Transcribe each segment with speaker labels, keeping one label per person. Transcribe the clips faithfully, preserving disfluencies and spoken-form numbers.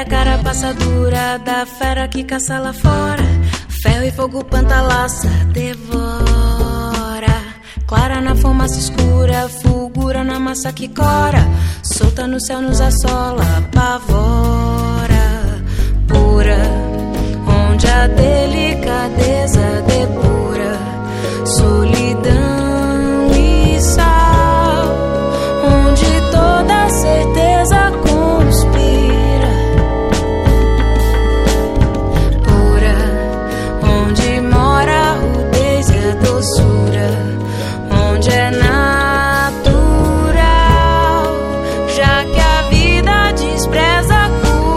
Speaker 1: carapaça dura da fera que caça lá fora. Ferro e fogo pantalaça, devora. Clara na fumaça escura, fulgura na massa que cora. Solta no céu, nos assola, apavora. Pura, onde a delicadeza depura. Solidão e sal, onde toda certeza conspira. Pura, onde mora a rudez e a doçura, onde é natural, já que a vida despreza a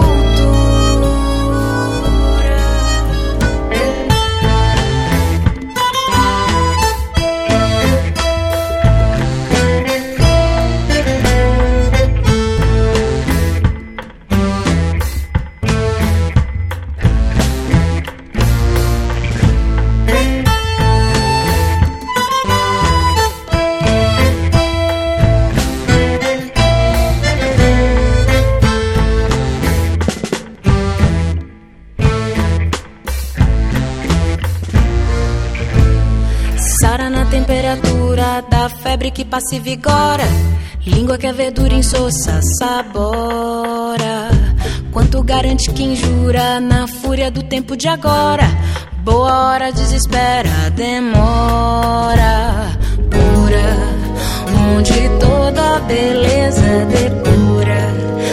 Speaker 1: temperatura da febre que passa e vigora. Língua que a verdura insossa sabora. Quanto garante quem jura na fúria do tempo de agora. Boa hora desespera, demora. Pura, onde toda beleza depura.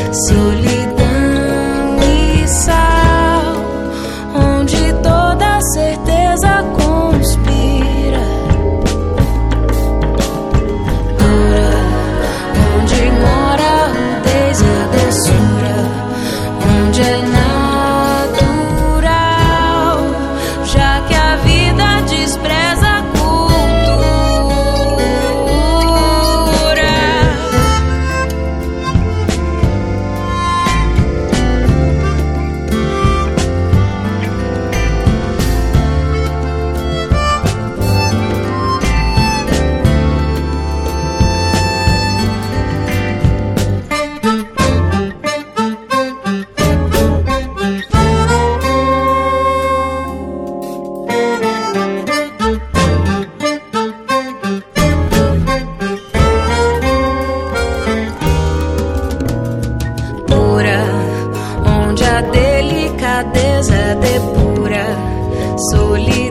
Speaker 1: Solidão e sal, onde toda certeza conspira. Onde é natural, já que a vida despreza a cultura. Delicadeza depura, solidão.